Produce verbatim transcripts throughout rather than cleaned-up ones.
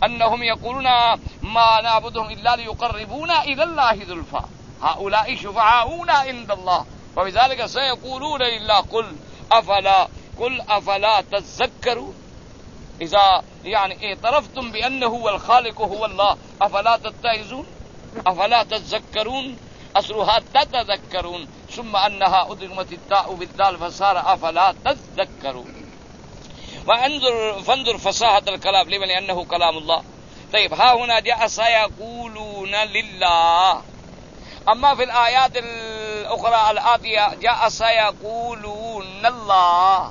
انهم يقولون ما نعبدهم الا ليقربونا الى الله زلفى هؤلاء شفعاؤنا عند الله وبذلك سيقولون لله قل افلا قل افلا تذكرون اذا يعني اعترفتم بانه هو الخالق هو الله افلا تتعظون افلا تذكرون اصلها تتذكرون ثم انها ادغمت التاء بالدال فصار افلا تذكرون. وانظر فانظر فصاحة الكلام لمن انه كلام الله. طيب ها هنا جاء سيقولون لله، اما في الايات الاخرى الاتيه جاء سيقولون الله،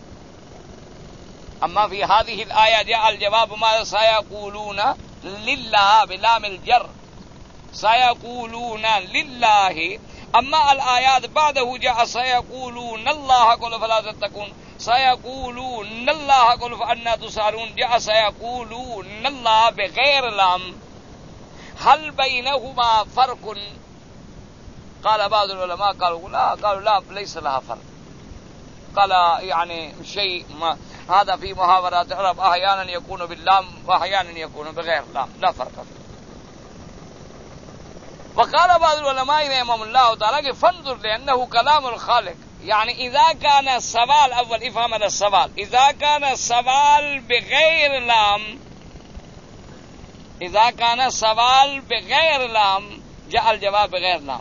اما في هذه الايه جاء الجواب ما سيقولون لله بلام الجر، سيقولون لله. اما الايات بعده جاء سيقولون الله قل فلا تتقون، سيقولون الله قل فأنا تسحرون، جاء سيقولون الله بغير لام. هل بينهما فرق؟ قال بعض العلماء قالوا لا، قالوا لا ليس لها فرق. قال يعني شيء ما هذا في محاورات العرب احيانا يكون باللام واحيانا يكون بغير لام، لا فرق فيه. وقال بعض العلماء رحمهم الله تعالى فانظر لانه كلام الخالق، يعني اذا كان السوال اول افهم هذا السوال، اذا كان السوال بغير لام، اذا كان السوال بغير لام جاء الجواب بغير لام،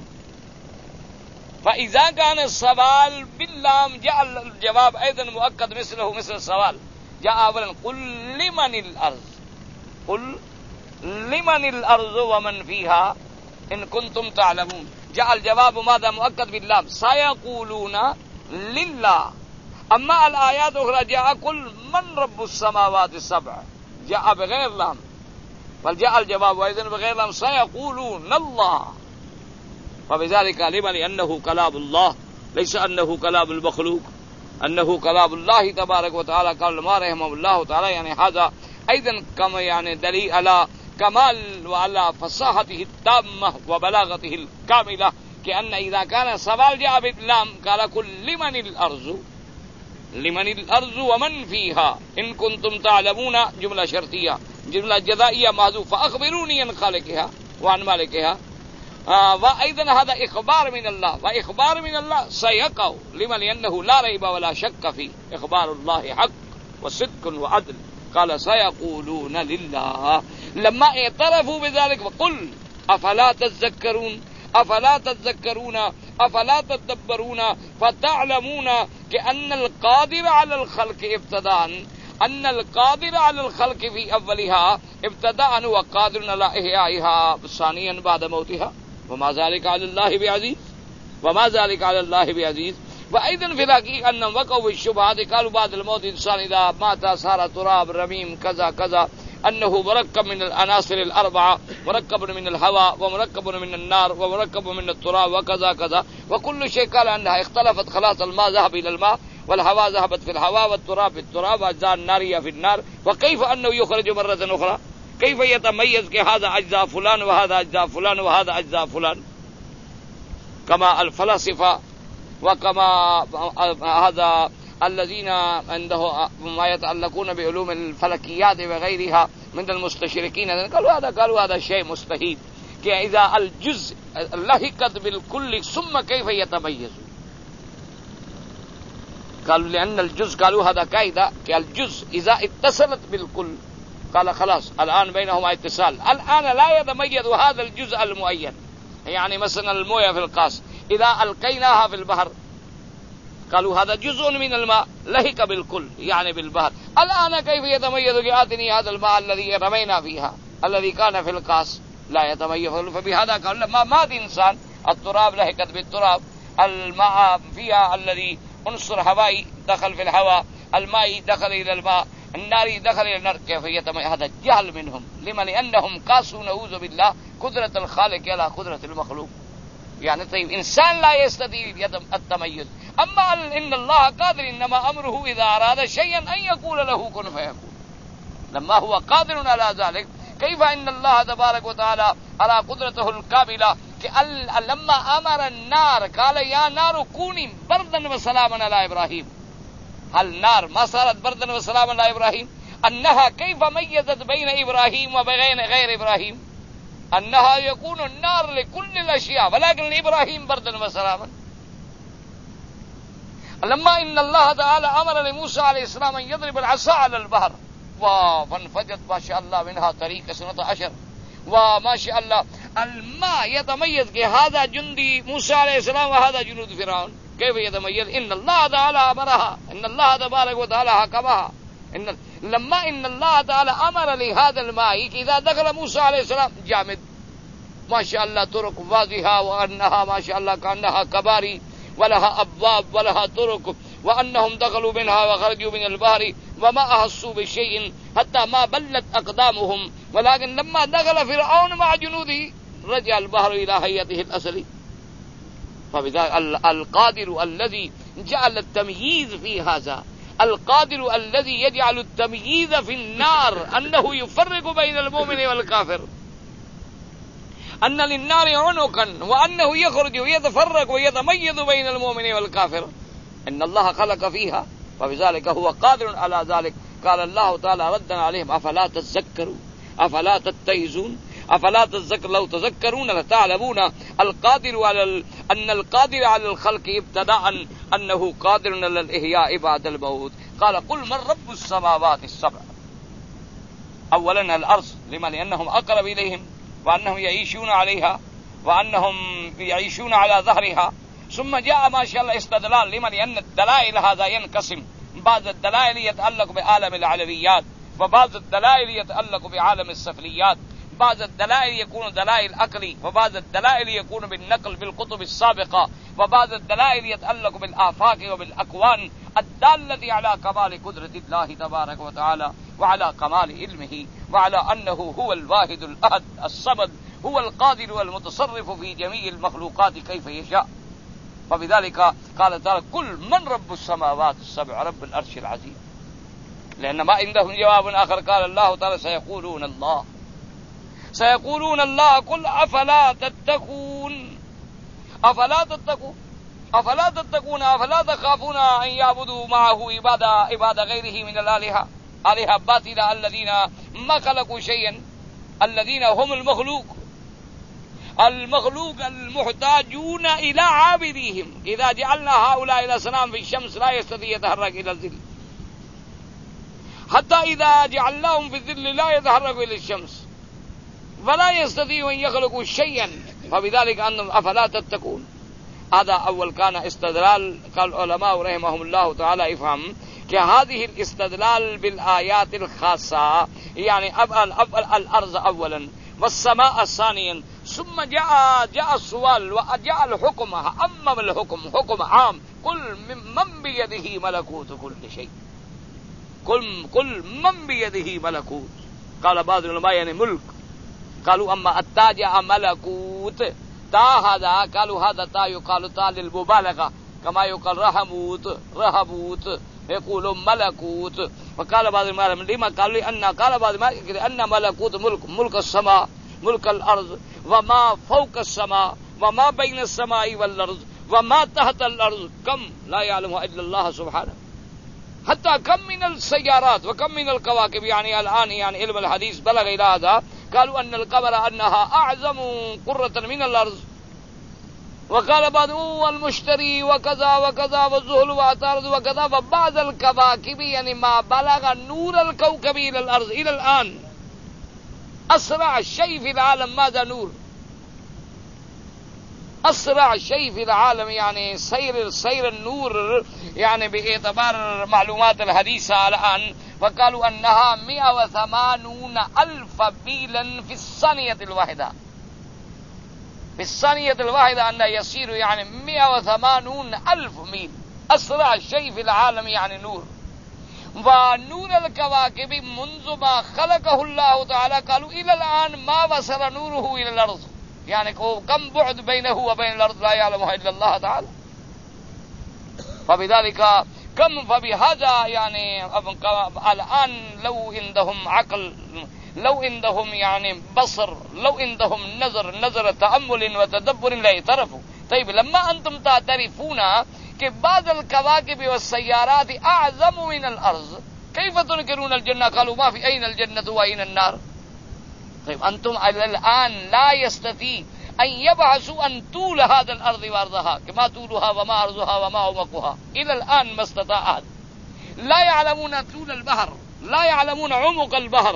فاذا كان السوال باللام جاء الجواب ايضا مؤكد مثله مثل السوال. جاء اولا قل لمن الارض، قل لمن الارض ومن فيها ان كنتم تعلمون، جاء الجواب ماذا مؤكد باللام سيقولون لله. اما الايات الاخرى جاء قل من رب السماوات السبع، جاء بغير لام، بل جاء الجواب ايضا بغير لام سيقولون الله. فبذلك علم لانه كلام الله ليس انه كلام المخلوق، انه كلام الله تبارك وتعالى. قال ما رحمه الله تعالى يعني هذا ايضا كما يعني دليل على كمال وعلى فصاحته التامة وبلاغته الكاملة، كأن إذا كان السوال جاء باللام قال كل لمن الأرض، لمن الأرض ومن فيها إن كنتم تعلمون، جملة شرطية جملة جزائية محذوفة، فأخبروني عن خالقها وعن مالكها. آه وأيضا هذا إخبار من الله، وإخبار من الله سيقع لمن لأنه لا ريب ولا شك فيه، إخبار الله حق وصدق وعدل. قال سيقولون لله لما اعترفوا بذلك. وقل افلا تذكرون، افلا تذكرون افلا تدبرون فتعلمون كأن القادر على الخلق ابتداء، ان القادر على الخلق في اولها ابتداء وقادر على احيائها ثانيا بعد موتها، وما ذلك على الله بعزيز، وما ذلك على الله بعزيز. وايضا في الحقيقه انهم وقعوا بالشبهات، قالوا بعد الموت الانسان اذا مات صار تراب رميم كذا كذا، انه مركب من العناصر الاربعه، مركب من الهواء ومركب من النار ومركب من التراب وكذا كذا، وكل شيء قال انها اختلفت، خلاص الماء ذهب الى الماء والهواء ذهبت في الهواء والتراب في التراب واجزاء الناريه في النار، وكيف انه يخرج مره اخرى؟ كيف يتميز كهذا اجزاء فلان وهذا اجزاء فلان وهذا اجزاء فلان؟ كما الفلاسفه وكما هذا الذين عنده ما يتعلقون بعلوم الفلكيات وغيرها من المستشرقين قالوا هذا قالوا هذا شيء مستحيل، کہ اذا الجزء لحقت بالكل ثم كيف يتميز؟ قالوا لان الجزء، قالوا هذا قاعده کہ الجزء اذا اتصلت بالكل قال خلاص الان بينهما اتصال، الان لا يتميز هذا الجزء المعين. يعني مثلا المويه في القاس اذا القيناها في البحر قالوا هذا جزء من الماء لحق بالكل يعني بالبحر، الآن كيف يتميز؟ آتني هذا الماء الذي رمينا فيها الذي كان في القاس لا يتميز. فبهذا قال لما مات إنسان التراب لحقت بالتراب، الماء فيها الذي عنصر هوائي دخل في الهواء، الماء دخل إلى الماء، النار دخل إلى النار، كيف يتميز؟ هذا جهل منهم، لمن لأنهم قاسوا نعوذ بالله قدرة الخالق على قدرة المخلوق. يعني طيب إنسان لا يستطيع التميز، أما إن الله قادر، إنما أمره إذا أراد شيئا أن يقول له كن فيكون، لما هو قادر على ذلك كيف إن الله تبارك وتعالى على قدرته الكاملة. لما أمر النار قال يا نار كوني بردا وسلاما على إبراهيم، هل النار ما صارت بردا وسلاما على إبراهيم؟ أنها كيف ميزت بين إبراهيم وبين غير إبراهيم أنها يكون النار لكل الأشياء ولكن لإبراهيم بردا وسلاما. لما إن الله تعالى أمر لموسى عليه السلام أن يضرب العصا على البحر فانفجت ما شاء الله منها طريق سنة عشر وما شاء الله الماء يتميز كهذا جندي موسى عليه السلام وهذا جنود فرعون. كيف يتميز؟ إن الله تعالى أمرها، إن الله تبارك وتعالى حكمها. إن لما إن الله تعالى أمر لهذا الماء إذا دخل موسى عليه السلام جامد ما شاء الله طرق واضحة وأنها ما شاء الله كأنها كباري ولها أبواب ولها طرق وأنهم دخلوا منها وخرجوا من البحر وما أحسوا بشيء حتى ما بلت أقدامهم. ولكن لما دخل فرعون مع جنوده رجع البحر إلى هيئته الأصلي. فبذلك القادر الذي جعل التمييز في هذا، القادر الذي يجعل التمييز في النار أنه يفرق بين المؤمن والكافر، أن للنار عنقا وأنه يخرج ويتفرق ويتميز بين المؤمن والكافر، إن الله خلق فيها فبذلك هو قادر على ذلك. قال الله تعالى ردا عليهم أفلا تذكروا أفلا تتعظون أفلا تذكر لو تذكرون لتعلمون القادر على ال... أن القادر على الخلق ابتداء أنه قادر على الإحياء بعد الموت. قال قل من رب السماوات السبع. أولا الأرض، لما؟ لأنهم أقرب إليهم وأنهم يعيشون عليها وأنهم يعيشون على ظهرها. ثم جاء ما شاء الله استدلال، لما؟ لأن الدلائل هذا ينقسم، بعض الدلائل يتعلق بعالم العلويات وبعض الدلائل يتعلق بعالم السفليات، بعض الدلائل يكون دلائل عقلي وبعض الدلائل يكون بالنقل بالكتب السابقة وبعض الدلائل يتعلق بالآفاق وبالأكوان الدالة على كمال قدرة الله تبارك وتعالى وعلى كمال علمه وعلى أنه هو الواحد الأحد الصمد، هو القادر والمتصرف في جميع المخلوقات كيف يشاء. فبذلك قال تعالى كل من رب السماوات السبع رب العرش العظيم، لأن ما عندهم جواب آخر. قال الله تعالى سيقولون الله سيقولون الله قل أفلا تتقون أفلا تتقون أفلا تتقون أفلا تخافون أن يعبدوا معه عباد عباد غيره من الآلهة آلهة باطلة الذين ما خلقوا شيئا، الذين هم المخلوق المخلوق المحتاجون إلى عابديهم. إذا جعلنا هؤلاء الأصنام في الشمس لا يستطيع يتحرك إلى الظل، حتى إذا جعلناهم في الظل لا يتحرك إلى الشمس ولا يستطيعوا أن يخلقوا شيئا. فبذلك أنهم أفلا تتقون. هذا أول كان استدلال. قال العلماء رحمهم الله تعالى افهم کہ هذه الاستدلال بالآيات الخاصة يعني أفعل أفعل الأرض أولا والسماء ثانيا، ثم جاء جاء السؤال وجاء الحكم، أمم الحكم حكم عام قل من بيده ملكوت كل شيء، قل قل من بيده ملكوت. قال بعض العلماء يعني ملك، قالوا أما التا جاء ملكوت تا هذا قالوا هذا تا يقال تا للمبالغة كما يقال رحموت رهبوت يقول ملكوت. وقال بعض العلماء لما قالوا أن قال بعض العلماء أن ملكوت ملك ملك السماء ملك الأرض وما فوق السماء وما بين السماء والأرض وما تحت الأرض كم لا يعلمها إلا الله سبحانه، حتى كم من السيارات وكم من الكواكب. يعني الآن يعني علم الحديث بلغ إلى هذا، قالوا أن القمر أنها أعظم قرة من الأرض، وقال بعضهم المشتري وكذا وكذا والزهل وعطارد وكذا. وبعض الكواكب يعني ما بلغ نور الكوكب إلى الأرض إلى الآن. أسرع شيء في العالم ماذا؟ نور. أسرع شيء في العالم يعني سير سير النور يعني باعتبار معلومات الحديثة الآن. وقالوا أنها مئة وثمانون ألف ميلا في الثانية الواحدة، في الثانية الواحدة أن يسير يعني مئة وثمانون ألف ميل. أسرع شيء في العالم يعني نور. ونور الكواكب منذ ما خلقه الله تعالى قالوا إلى الآن ما وصل نوره إلى الأرض، يعني كم بعد بينه وبين الأرض لا يعلمها إلا الله تعالى. فبذلك كم فبهذا يعني الآن لو عندهم عقل، لو عندهم يعني بصر، لو عندهم نظر نظر تأمل وتدبر لا يعترفوا. طيب لما أنتم تعترفون کہ بعض الكواكب والسيارات أعظم من الأرض كيف تنكرون الجنة قالوا ما في أين الجنة وأين النار. طيب أنتم الآن لا يستطيع أن يبحثوا عن طول هذا الأرض وأرضها كما طولها وما أرضها وما عمقها، إلى الآن ما استطاع أحد. لا يعلمون طول البحر، لا يعلمون عمق البحر،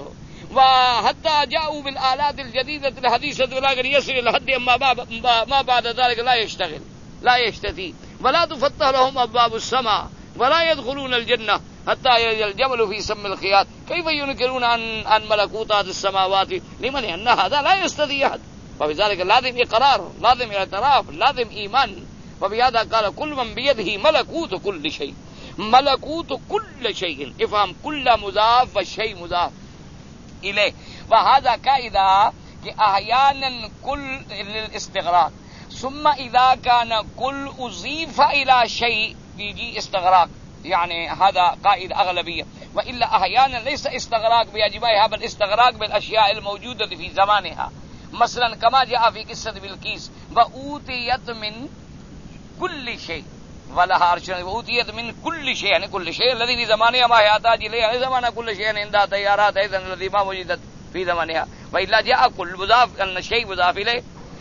وحتى جاءوا بالآلات الجديدة الحديثة ولكن يصل إلى حد ما بعد ذلك لا يشتغل لا يشتهي، ولا تفتح لهم أبواب السماء ولا يدخلون الجنة حتى يلج الجمل في سم الخياط. كيف ينكرون عن عن ملكوتات السماوات لمن أن هذا لا يستطيع أحد. فبذلك لازم إقرار، لازم اعتراف، لازم إيمان. وبهذا قال كل من بيده ملكوت كل شيء، ملكوت كل شيء، افهم كل مضاف والشيء مضاف إليه. وهذا قاعدة کہ احيانا كل للاستغراق، ثم اذا كان كل اضيف الى شيء بيجي استغراق، يعني هذا قاعدة أغلبية. وإلا أحيانا ليس استغراق بأجبائها بل استغراق بالأشياء الموجودة في زمانها. مثلا كما جاء في قصة بلقيس وأوتيت من كل شيء ولها عرش، وأوتيت من كل شيء يعني كل شيء الذي في زمانها ما يحتاج إليه، يعني زمان كل شيء عندها طيارات أيضا الذي ما وجدت في زمانها. وإلا جاء كل مضاف أن شيء مضاف إليه.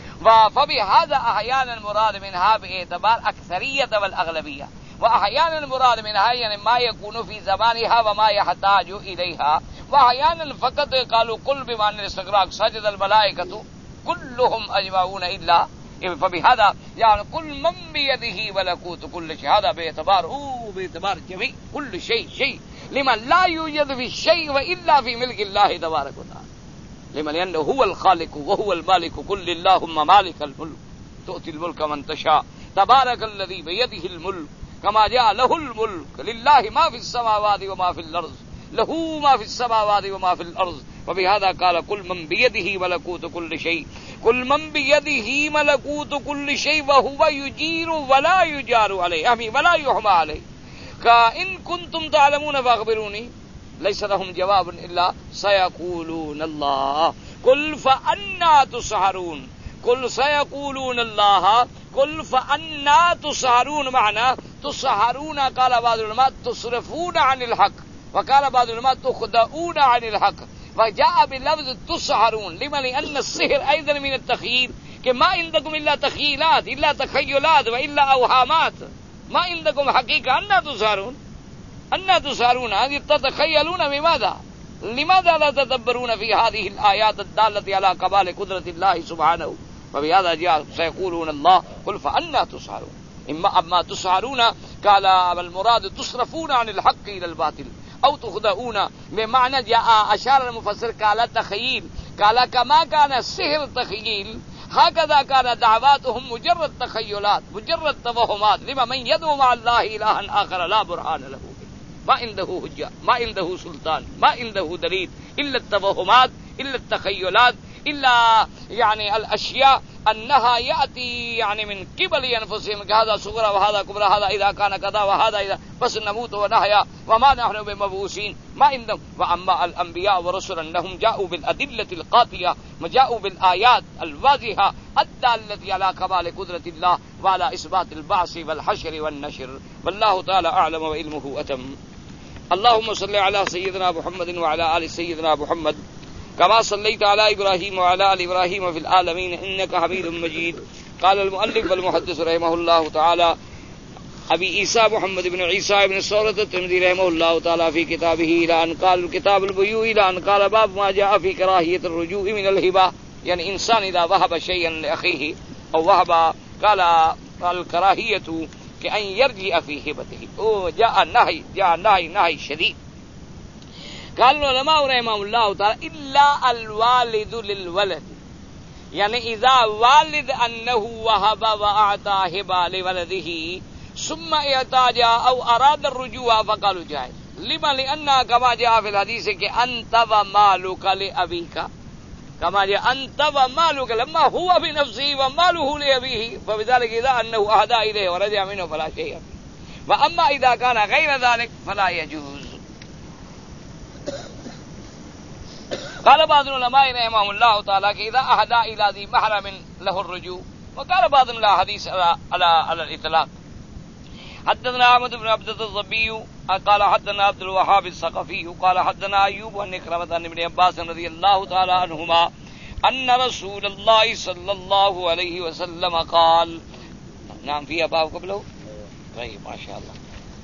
فبهذا أحيانا مراد منها باعتبار أكثرية والأغلبية، وأحيانا المراد منها يعني ما يكون في زمانها وما يحتاج إليها. وأحيانا فقط قالوا كل بمعنى الاستغراق، سجد الملائكة كلهم أجمعون إلا. فبهذا يعني كل من بيده ملكوت كل شيء، هذا باعتبار أوه باعتبار جميع كل شيء شيء، لمن لا يوجد في الشيء وإلا في ملك الله تبارك وتعالى، لمن لأنه هو الخالق وهو المالك. كل اللهم مالك الملك تؤتي الملك من تشاء تبارك الذي بيده الملك كما جاء له الملك لله ما في السماوات وما في الأرض، له ما في السماوات وما في الأرض. وبهذا قال كل من بيده ملكوت كل شيء، كل من بيده ملكوت كل شيء وهو يجير ولا يجار عليه أمي ولا يحمى عليه. كإن كنتم تعلمون فأخبروني. ليس لهم جواب إلا سيقولون الله. قل فأنا تسحرون، قل سيقولون الله، قل فأنا تسحرون. معنى تسحرون قال بعض العلماء تصرفون عن الحق، وقال بعض العلماء تخدعون عن الحق. وجاء بلفظ تسحرون لما لأن السحر أيضا من التخيل، کہ ما عندكم إلا تخيلات إلا تخيلات وإلا أوهامات، ما عندكم حقيقة. أنا تسحرون أنا تسحرون هذه تتخيلون بماذا؟ لماذا لا تدبرون في هذه الآيات الدالة على كمال قدرة الله سبحانه؟ فبهذا جاء سيقولون الله قل فأنا تسحرون. إما أما تسحرون قال المراد تصرفون عن الحق إلى الباطل أو تخدعون، بمعنى جاء أشار المفسر قال تخيل، قال كما كان السحر تخيل هكذا كان دعواتهم مجرد تخيلات مجرد توهمات. لما من يدعو مع الله إلها آخر لا برهان له، ما عنده حجة، ما عنده سلطان، ما عنده دليل إلا التوهمات إلا التخيلات إلا يعني الأشياء أنها يأتي يعني من قبل أنفسهم، هذا صغرى وهذا كبرى، هذا إذا كان كذا وهذا إذا بس نموت ونحيا وما نحن بمبعوثين ما عندهم. وأما الأنبياء ورسل أنهم جاءوا بالأدلة القاطعة وجاءوا بالآيات الواضحة الدالة على كمال قدرة الله وعلى إثبات البعث والحشر والنشر. والله تعالى أعلم وعلمه أتم. اللهم صل على سيدنا محمد وعلى آل سيدنا محمد كما صليت على إبراهيم وعلى آل إبراهيم في العالمين إنك حميد مجيد. قال المؤلف والمحدث رحمه الله تعالى أبي عيسى محمد بن عيسى بن ثورة الترمذي رحمه الله تعالى في كتابه إلى أن قال الكتاب البيوع إلى أن قال باب ما جاء في كراهية الرجوع من الهبة، يعني إنسان إذا وهب شيئا لأخيه أو وهب قال الكراهية كأن يرجع في هبته. جاء النهي جاء النهي نهي شديد. قال العلماء رحمهم الله تعالى إلا الوالد للولد، يعني إذا والد أنه وهب وأعطى هبة لولده ثم احتاج أو أراد الرجوع فقالوا جائز. لما لأن كما جاء في الحديث کہ أنت ومالك لأبيك، كما جاء أنت ومالك لما هو بنفسه وماله لأبيه، فبذلك إذا أنه أهدى إليه ورجع منه فلا شيء. وأما إذا كان غير ذلك فلا يجوز. قال بعض العلماء رحمهم الله تعالى کہ إذا أهدى إلى ذي محرم له الرجوع، وقال بعض الحديث على على الإطلاق. حدثنا أحمد بن عبد الضبي قال حدثنا عبد الوهاب الثقفي قال حدثنا ايوب عن عكرمة عن ابن عباس رضي الله تعالى عنهما ان رسول الله صلى الله عليه وسلم قال. نعم فيها باب قبله. طيب ما شاء الله.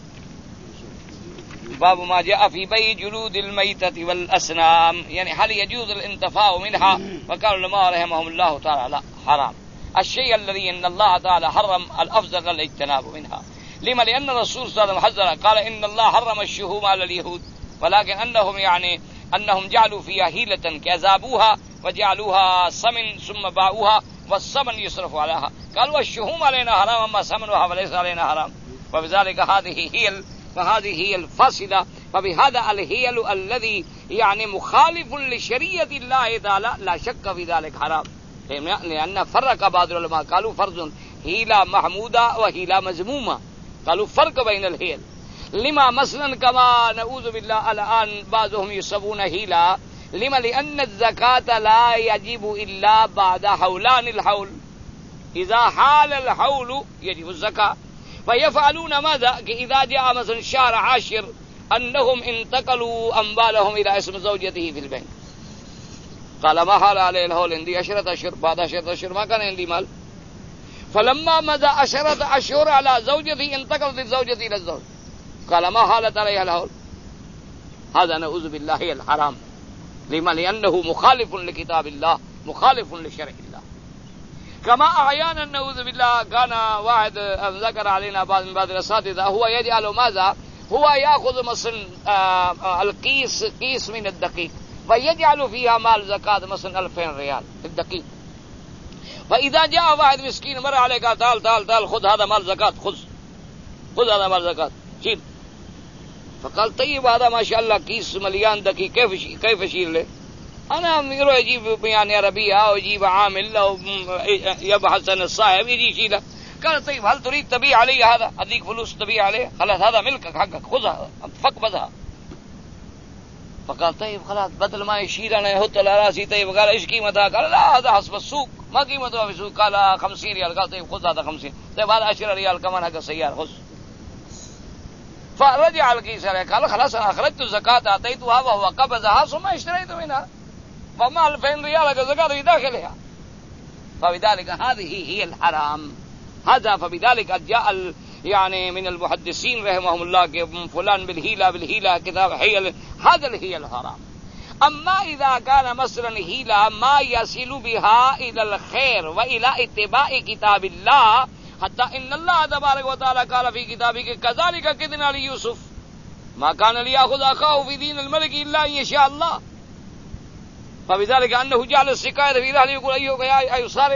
باب ما جاء في بيع جلود الميتة والأسنام، يعني هل يجوز الانتفاع منها؟ فقال العلماء رحمهم الله تعالى لا، حرام. الشيء الذي ان الله تعالى حرم الافضل الاجتناب منها. لما؟ لان الرسول صلى الله عليه وسلم حذر، قال ان الله حرم الشهوم على اليهود، ولكن انهم يعني انهم جعلوا فيها هيلة كذابوها وجعلوها سمن ثم باعوها والثمن يصرف عليها. قالوا الشهوم علينا حرام اما ثمنها فليس علينا حرام. وبذلك هذه هي فهذه هي الفاصلة. فبهذا الهيل الذي يعني مخالف لشريعة الله تعالى لا شك في ذلك حرام، لأن فرق بعض العلماء قالوا فرض هيلة محمودة وهيلة مذمومة، قالوا فرق بين الهيل. لما مثلا كما نعوذ بالله الآن بعضهم يسبون هيلة، لما؟ لأن الزكاة لا يجب إلا بعد حولان الحول، إذا حال الحول يجب الزكاة. فيفعلون ماذا؟ إذا جاء مثلا شهر عاشر أنهم انتقلوا أموالهم إلى اسم زوجته في البنك، قال ما حال عليه الحول عندي عشرة أشهر، بعد عشرة أشهر ما كان عندي مال، فلما مضى عشرة أشهر على زوجته انتقلت الزوجة إلى الزوج، قال ما حالت عليها الحول. هذا نعوذ بالله هي الحرام. لما؟ لأنه مخالف لكتاب الله، مخالف لشرع الله. كما أحيانا نعوذ بالله كان واحد ذكر علينا بعض من بعض الأساتذة هو يجعل ماذا؟ هو يأخذ مثلا القيس قيس من الدقيق فيجعل فيها مال زكاة مثلا ألفين ريال الدقيق، فإذا جاء واحد مسكين مر عليه قال تعال تعال تعال خذ هذا مال زكاة، خذ خذ هذا مال زكاة شيل. فقال طيب هذا ما شاء الله كيس مليان دقيق كيف كيف اشيل له؟ انا يروح يجيب يعني عربيه او يجيب عامل او يبحث عن الصاحب يجي يشيله. قال طيب هل تريد تبيع علي هذا؟ اديك فلوس تبيع عليه؟ خلاص هذا ملكك حقك خذها فقبضها. فقال طيب خلاص بدل ما يشيل انا يحط على راسي. طيب قال ايش قيمتها؟ قال لا هذا حسب السوق، ما قيمتها في السوق. قال خمسين ريال. قال طيب خذ هذا خمسين. طيب هذا عشرة ريال كمان حق السيارة خذ. فرجع الكيس عليه قال خلاص انا اخرجت الزكاة اعطيتها وهو قبضها ثم اشتريت منها، فما ألفين ريال الزكاة في داخلها. فبذلك هذه هي الحرام. هذا فبذلك جاء يعني من المحدثين رحمهم الله فلان بالهيلة بالهيلة كتاب هي هذا هي الحرام. أما إذا كان مثلا هيلة ما يصل بها إلى الخير وإلى اتباع كتاب الله، حتى إن الله تبارك وتعالى قال في كتابه كذلك كدنا ليوسف ما كان ليأخذ أخاه في دين الملك إلا أن يشاء الله. فبذلك أنه جعل السكاية في ذهنه يقول أيوه يا أي سارق،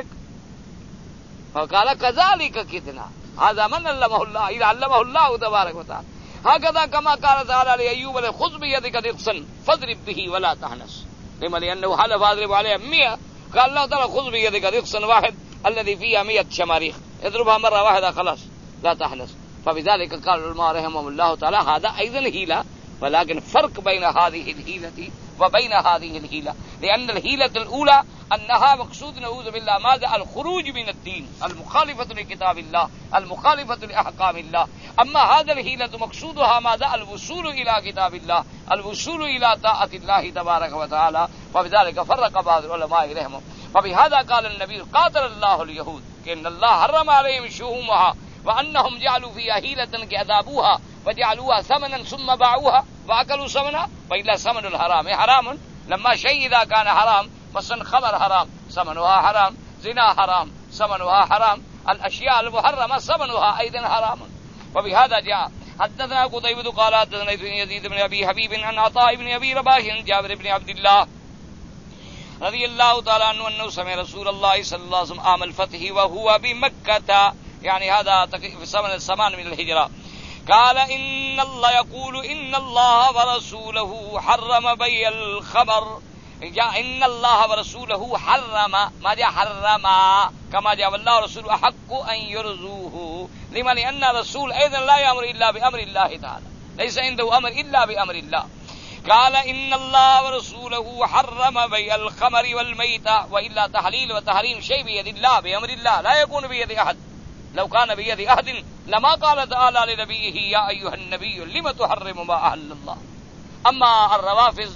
فقال كذلك كدنا. هذا من علمه الله؟ إذا علمه الله تبارك وتعالى. هكذا كما قال تعالى لأيوب خذ بيدك ضغثا فاضرب به ولا تحنس. لما؟ لأنه حلف أضرب عليه مئة، قال الله تعالى خذ بيدك ضغثا واحد الذي فيها مئة شماريخ اضربها مرة واحدة خلاص لا تحنس. فبذلك قال العلماء رحمهم الله تعالى هذا أيضا هيلة، ولكن فرق بين هذه الهيلة وبين هذه الهيلة، لأن الهيلة الأولى أنها مقصود نعوذ بالله ماذا؟ الخروج من الدين، المخالفة لكتاب الله، المخالفة لأحكام الله. أما هذا الهيلة مقصودها ماذا؟ الوصول إلى كتاب الله، الوصول إلى طاعة الله تبارك وتعالى. وبذلك فرق بعض العلماء رحمهم. فبهذا قال النبي قاتل الله اليهود إن الله حرم عليهم شهومها وأنهم جعلوا فيها هيلة كذابوها وجعلوها ثمنا ثم باعوها وأكلوا ثمنها. وإلا ثمن الحرام حرام. لما شيء إذا كان حرام مثلا خمر حرام ثمنها حرام، زنا حرام ثمنها حرام، الأشياء المحرمة ثمنها أيضا حرام. وبهذا جاء حدثنا قتيبة قال حدثنا يزيد بن أبي حبيب عن عطاء بن أبي رباح جابر بن عبد الله رضي الله تعالى عنه أنه سمع رسول الله صلى الله عليه وسلم عام الفتح وهو بمكة، يعني هذا في سنة الثمان من الهجرة، قال إن الله يقول إن الله ورسوله حرم بيع الخمر. جاء إن الله ورسوله حرم، ما جاء حرم كما جاء الله ورسوله أحق أن يرزوه. لما؟ لأن الرسول أيضا لا يأمر إلا بأمر الله تعالى، ليس عنده أمر إلا بأمر الله. قال إن الله ورسوله حرم بيع الخمر والميتة، وإلا تحليل وتحريم شيء بيد الله بأمر الله لا يكون بيد أحد. لو كان بيد أحد لما قال تعالى لنبيه يا أيها النبي لم تحرم ما أحل الله. أما الروافض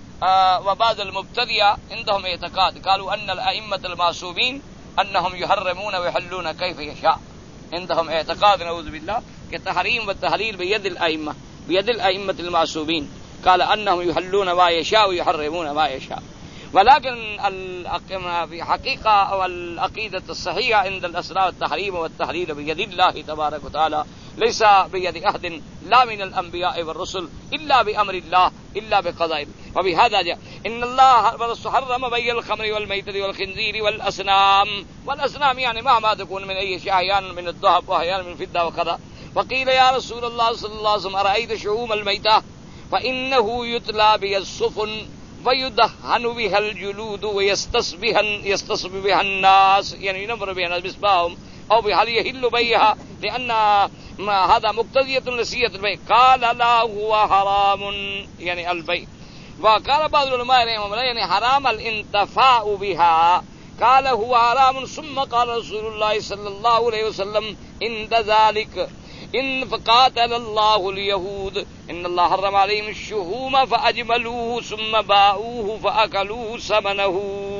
وبعض المبتدئة عندهم اعتقاد قالوا أن الأئمة المعصومين أنهم يحرمون ويحلون كيف يشاء. عندهم اعتقاد نعوذ بالله کہ تحریم والتحلیل بيد الأئمة بيد الأئمة المعصومين، قال أنهم يحلون ما يشاء ويحرمون ما يشاء. ولكن في حقيقة والعقيدة الصحيحة عند الأسرار التحريم والتحليل بيد الله تبارك وتعالى، ليس بيد أحد لا من الأنبياء والرسل إلا بأمر الله إلا بقضاء. وبهذا جاء إن الله حرم بيع الخمر والميتة والخنزير والأصنام. والأصنام يعني مهما تكون من أي شيء، أحيانا من الذهب وأحيانا من الفضة وكذا. وقيل يا رسول الله صلى الله عليه وسلم أرأيت شحوم الميتة فإنه يتلى بها السفن ويدهن بها الجلود ويستصبح يستصبح بها الناس، يعني ينفر بها الناس بصباحهم، أو بهل يهل بيها لأن هذا مقتضية نسية البيع. قال لا هو حرام يعني البيع. وقال بعض العلماء رحمهم الله يعني حرام الانتفاع بها. قال هو حرام. ثم قال رسول الله صلى الله عليه وسلم عند ذلك إن فقاتل الله اليهود إن الله حرم عليهم الشحوم فأجملوه ثم باعوه فأكلوا ثمنه.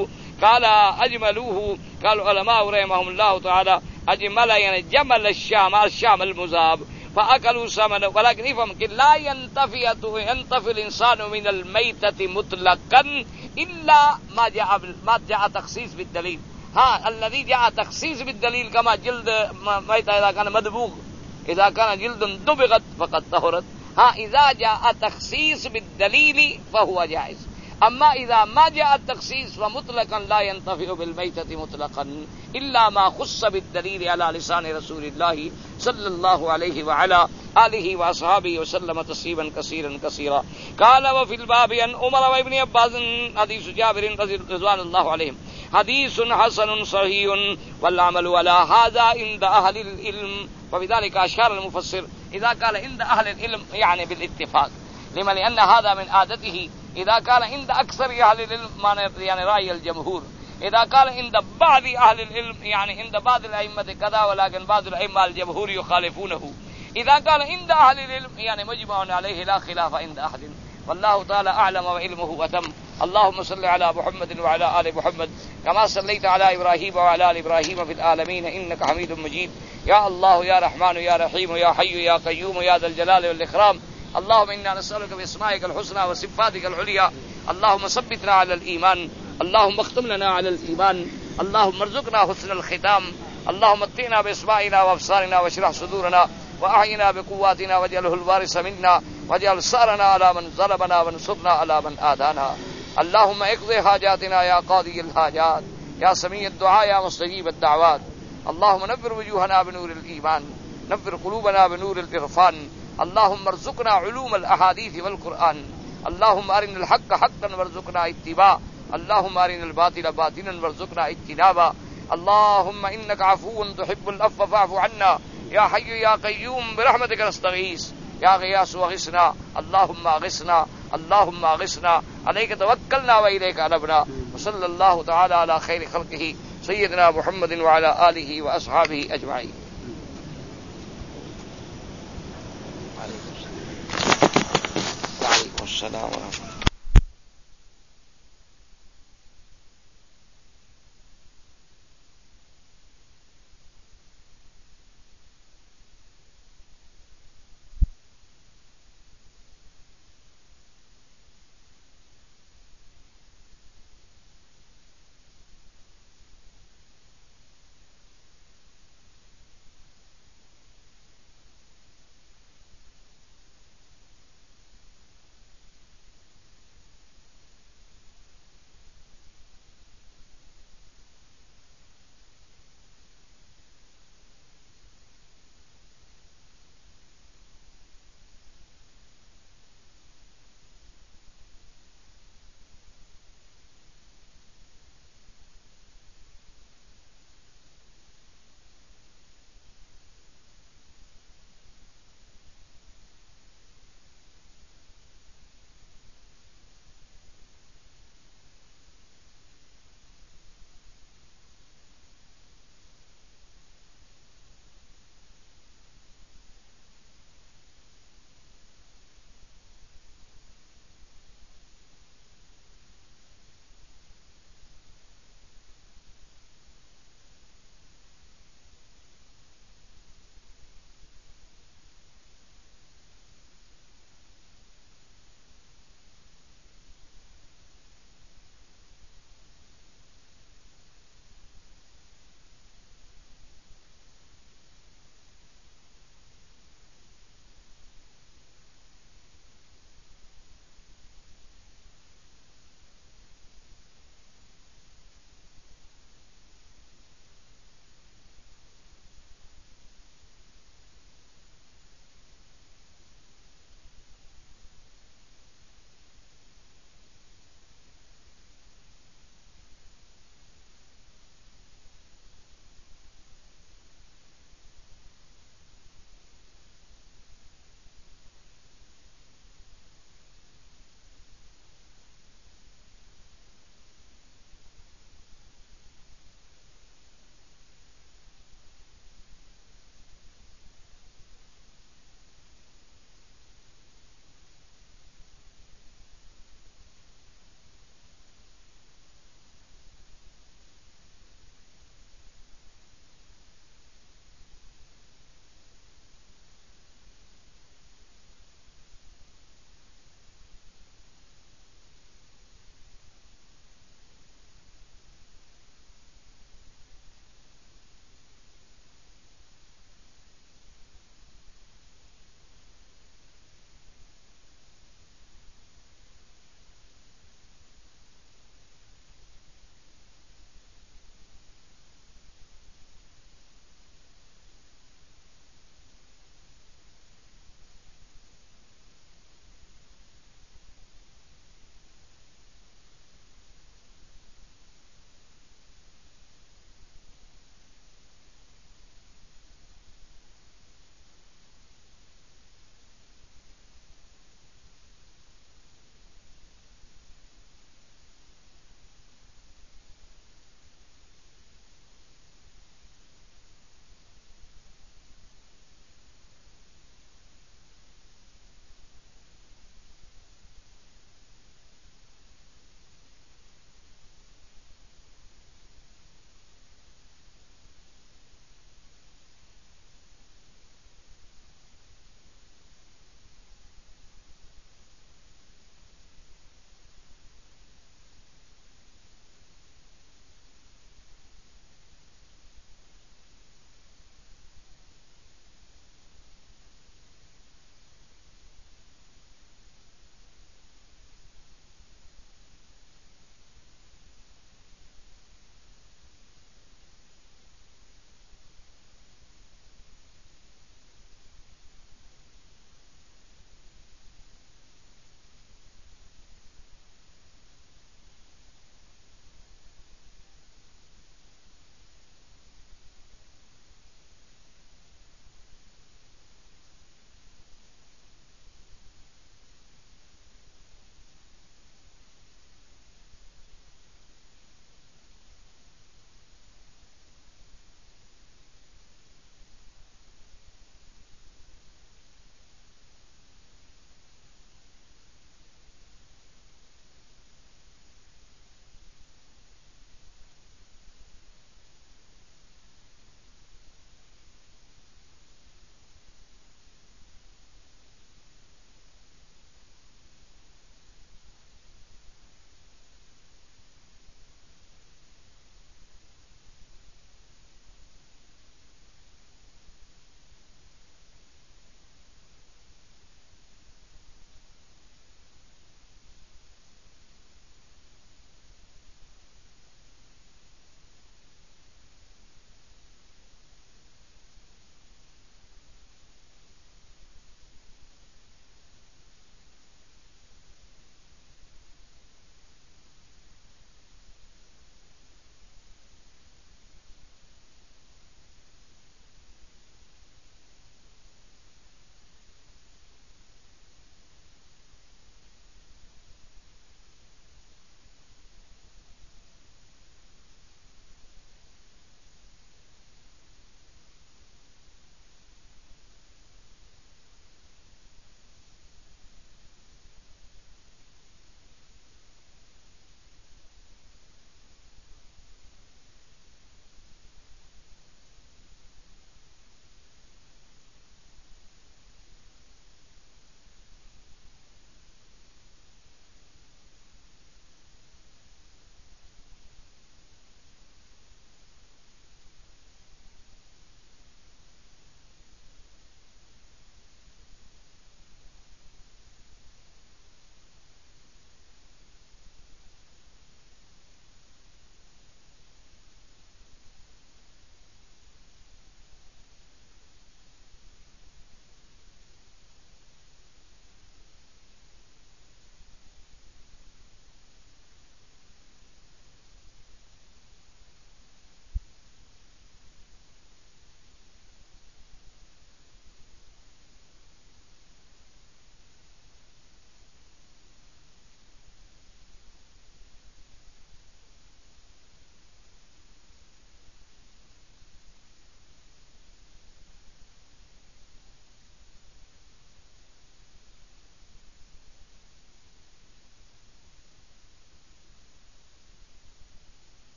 قال أجملوه، قال العلماء رحمهم الله تعالى أجمل يعني جمل الشام الشام المذاب فأكلوا ثمنه. ولكن يفهم لا ينتفي ينتفي الإنسان من الميتة مطلقا إلا ما جاء ما جاء تخصيص بالدليل. ها الذي جاء تخصيص بالدليل كما جلد ميتة إذا كان مدبوغ، إذا كان جلد دبغت فقد طهرت. ها إذا جاء تخصيص بالدليل فهو جائز. أما إذا ما جاء التخصيص فمطلقا لا ينتفع بالميتة مطلقا إلا ما خص بالدليل على لسان رسول الله صلى الله عليه وعلى آله وأصحابه وسلم تسليما كثيرا كثيرا. قال وفي الباب عن عمر وابن عباس حديث جابر رضوان الله عليهم حديث حسن صحيح والعمل على هذا عند أهل العلم. وبذلك أشار المفسر إذا قال عند أهل العلم يعني بالاتفاق، لما لأن هذا من عادته. إذا قال عند أكثر أهل العلم يعني رأي الجمهور. إذا قال عند بعض أهل العلم يعني عند بعض الأئمة كذا ولكن بعض الأئمة الجمهور يخالفونه. إذا قال عند أهل العلم يعني مجمع عليه لا خلاف عند أحد. والله تعالى أعلم وعلمه أتم. اللهم صل على محمد وعلى آل محمد كما صليت على إبراهيم وعلى آل إبراهيم في العالمين إنك حميد مجيد. يا الله يا رحمن يا رحيم يا حي يا قيوم يا ذا الجلال والإكرام. اللهم إنا نسألك بأسمائك الحسنى وصفاتك العليا اللهم ثبتنا على الإيمان، اللهم اختم لنا على الإيمان، اللهم ارزقنا حسن الختام، اللهم متعنا بأسمائنا وأبصارنا واشرح صدورنا وأحينا بقواتنا واجعله الوارث منا واجعل ثأرنا على من ظلمنا وانصرنا على من آذانا. اللهم اقضي حاجاتنا يا قاضي الحاجات يا سميع الدعاء يا مستجيب الدعوات. اللهم نور وجوهنا بنور الإيمان، نور قلوبنا بنور الإرفان. اللهم ارزقنا علوم الأحاديث والقرآن. اللهم أرنا الحق حقا وارزقنا اتباعه، اللهم أرنا الباطل باطلا وارزقنا اجتنابه. اللهم إنك عفو تحب العفو فاعف عنا يا حي يا قيوم برحمتك نستغيث يا غياث وغثنا. اللهم اغثنا اللهم اغثنا عليك توكلنا وإليك أنبنا. وصلى الله تعالى على خير خلقه سيدنا محمد وعلى آله وأصحابه أجمعين. وعليكم السلام ورحمة الله.